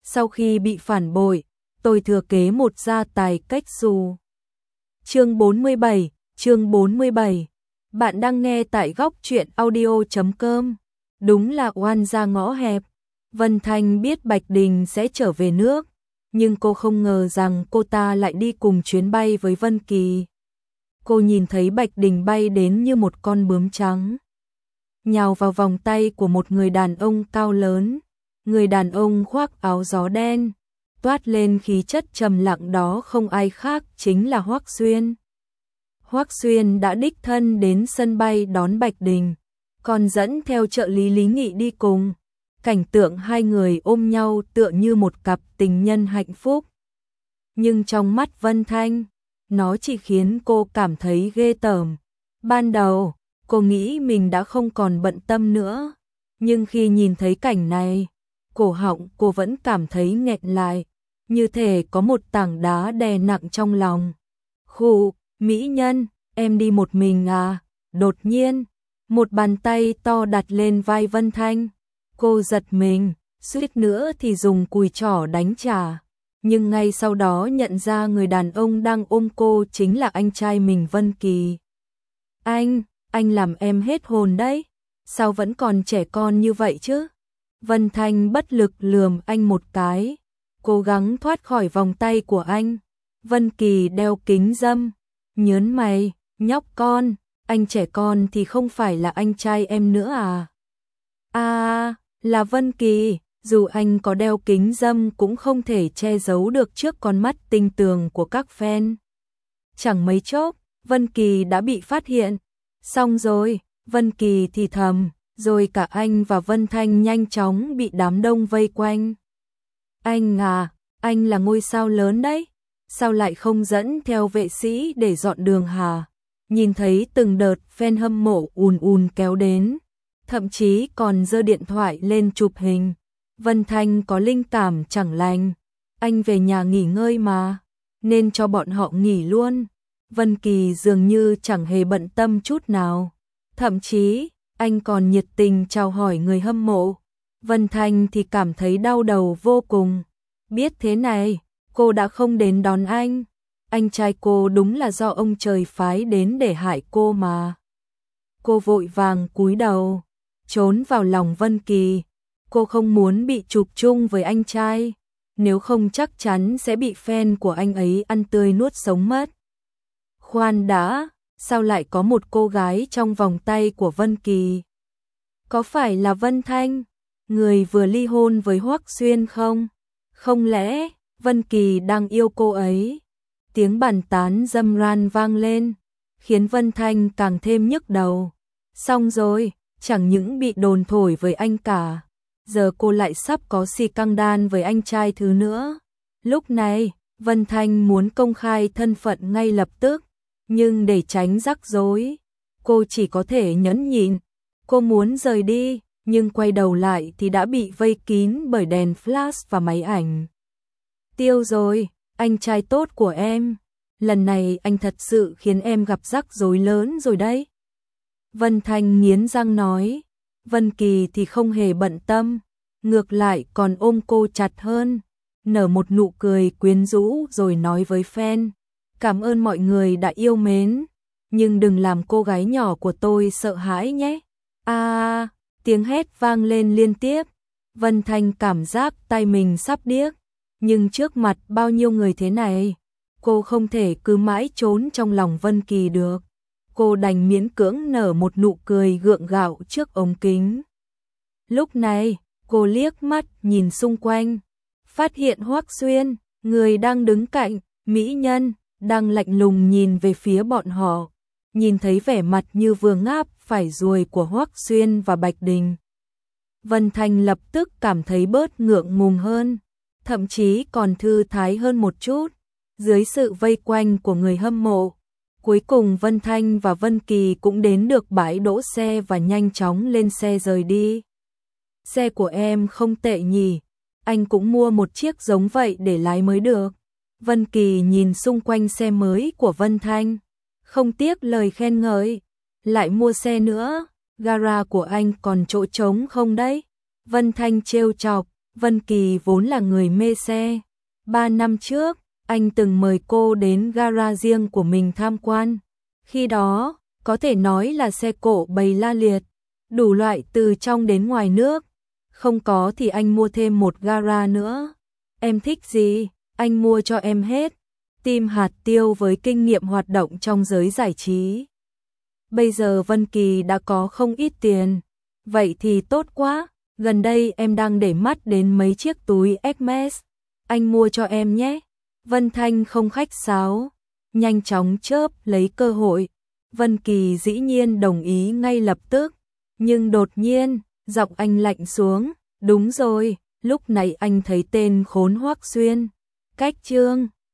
Sau khi bị phản bội, tôi thừa kế một gia tài cách xù. Chương 47. Bạn đang nghe tại góc truyện audio.com. Đúng là oan gia ngõ hẹp. Vân Thanh biết Bạch Đình sẽ trở về nước, nhưng cô không ngờ rằng cô ta lại đi cùng chuyến bay với Vân Kỳ. Cô nhìn thấy Bạch Đình bay đến như một con bướm trắng, nhào vào vòng tay của một người đàn ông cao lớn. Người đàn ông khoác áo gió đen, toát lên khí chất trầm lặng, đó không ai khác chính là Hoắc Xuyên. Hoắc Xuyên đã đích thân đến sân bay đón Bạch Đình, còn dẫn theo trợ lý Lý Nghị đi cùng. Cảnh tượng hai người ôm nhau tựa như một cặp tình nhân hạnh phúc. Nhưng trong mắt Vân Thanh, nó chỉ khiến cô cảm thấy ghê tởm. Ban đầu, cô nghĩ mình đã không còn bận tâm nữa, nhưng khi nhìn thấy cảnh này, cổ họng cô vẫn cảm thấy nghẹn lại, như thể có một tảng đá đè nặng trong lòng. Khụ, mỹ nhân, em đi một mình à? Đột nhiên, một bàn tay to đặt lên vai Vân Thanh. Cô giật mình, suýt nữa thì dùng cùi chỏ đánh trả. Nhưng ngay sau đó nhận ra người đàn ông đang ôm cô chính là anh trai mình, Vân Kỳ. Anh làm em hết hồn đấy. Sao vẫn còn trẻ con như vậy chứ? Vân Thanh bất lực lườm anh một cái, cố gắng thoát khỏi vòng tay của anh. Vân Kỳ đeo kính râm, nhớn mày, nhóc con, anh trẻ con thì không phải là anh trai em nữa à? À, là Vân Kỳ, dù anh có đeo kính râm cũng không thể che giấu được trước con mắt tinh tường của các fan. Chẳng mấy chốc, Vân Kỳ đã bị phát hiện. Xong rồi, Vân Kỳ thì thầm, rồi cả anh và Vân Thanh nhanh chóng bị đám đông vây quanh. Anh à, anh là ngôi sao lớn đấy, sao lại không dẫn theo vệ sĩ để dọn đường hả? Nhìn thấy từng đợt fan hâm mộ ùn kéo đến, thậm chí còn giơ điện thoại lên chụp hình. Vân Thanh có linh cảm chẳng lành, anh về nhà nghỉ ngơi mà, nên cho bọn họ nghỉ luôn. Vân Kỳ dường như chẳng hề bận tâm chút nào, thậm chí anh còn nhiệt tình chào hỏi người hâm mộ. Vân Thanh thì cảm thấy đau đầu vô cùng. Biết thế này, cô đã không đến đón anh. Anh trai cô đúng là do ông trời phái đến để hại cô mà. Cô vội vàng cúi đầu, trốn vào lòng Vân Kỳ. Cô không muốn bị chụp chung với anh trai, nếu không chắc chắn sẽ bị fan của anh ấy ăn tươi nuốt sống mất. Khoan đã, sao lại có một cô gái trong vòng tay của Vân Kỳ? Có phải là Vân Thanh, người vừa ly hôn với Hoắc Xuyên không? Không lẽ Vân Kỳ đang yêu cô ấy? Tiếng bàn tán râm ran vang lên, khiến Vân Thanh càng thêm nhức đầu. Xong rồi, chẳng những bị đồn thổi với anh cả, giờ cô lại sắp có xì căng đan với anh trai thứ nữa. Lúc này, Vân Thanh muốn công khai thân phận ngay lập tức, nhưng để tránh rắc rối, cô chỉ có thể nhẫn nhịn. Cô muốn rời đi, nhưng quay đầu lại thì đã bị vây kín bởi đèn flash và máy ảnh. Tiêu rồi, anh trai tốt của em, lần này anh thật sự khiến em gặp rắc rối lớn rồi đấy. Vân Thanh nghiến răng nói. Vân Kỳ thì không hề bận tâm, ngược lại còn ôm cô chặt hơn, nở một nụ cười quyến rũ rồi nói với fan. Cảm ơn mọi người đã yêu mến, nhưng đừng làm cô gái nhỏ của tôi sợ hãi nhé. À, tiếng hét vang lên liên tiếp. Vân Thanh cảm giác tay mình sắp điếc, nhưng trước mặt bao nhiêu người thế này, cô không thể cứ mãi trốn trong lòng Vân Kỳ được. Cô đành miễn cưỡng nở một nụ cười gượng gạo trước ống kính. Lúc này, cô liếc mắt nhìn xung quanh, phát hiện Hoắc Xuyên, người đang đứng cạnh mỹ nhân, đang lạnh lùng nhìn về phía bọn họ. Nhìn thấy vẻ mặt như vừa ngáp phải ruồi của Hoắc Xuyên và Bạch Đình, Vân Thanh lập tức cảm thấy bớt ngượng ngùng hơn, thậm chí còn thư thái hơn một chút. Dưới sự vây quanh của người hâm mộ, cuối cùng Vân Thanh và Vân Kỳ cũng đến được bãi đỗ xe và nhanh chóng lên xe rời đi. Xe của em không tệ nhỉ, anh cũng mua một chiếc giống vậy để lái mới được. Vân Kỳ nhìn xung quanh xe mới của Vân Thanh, không tiếc lời khen ngợi. Lại mua xe nữa, gara của anh còn chỗ trống không đấy? Vân Thanh trêu chọc, Vân Kỳ vốn là người mê xe. 3 năm trước, anh từng mời cô đến gara riêng của mình tham quan. Khi đó, có thể nói là xe cộ bày la liệt, đủ loại từ trong đến ngoài nước. Không có thì anh mua thêm một gara nữa. Em thích gì, anh mua cho em hết. Tim hạt tiêu với kinh nghiệm hoạt động trong giới giải trí. Bây giờ Vân Kỳ đã có không ít tiền. Vậy thì tốt quá, gần đây em đang để mắt đến mấy chiếc túi Hermes. Anh mua cho em nhé. Vân Thanh không khách sáo, nhanh chóng chớp lấy cơ hội. Vân Kỳ dĩ nhiên đồng ý ngay lập tức. Nhưng đột nhiên, giọng anh lạnh xuống. Đúng rồi, lúc này anh thấy tên Khốn Hoắc Xuyên. Cách Trương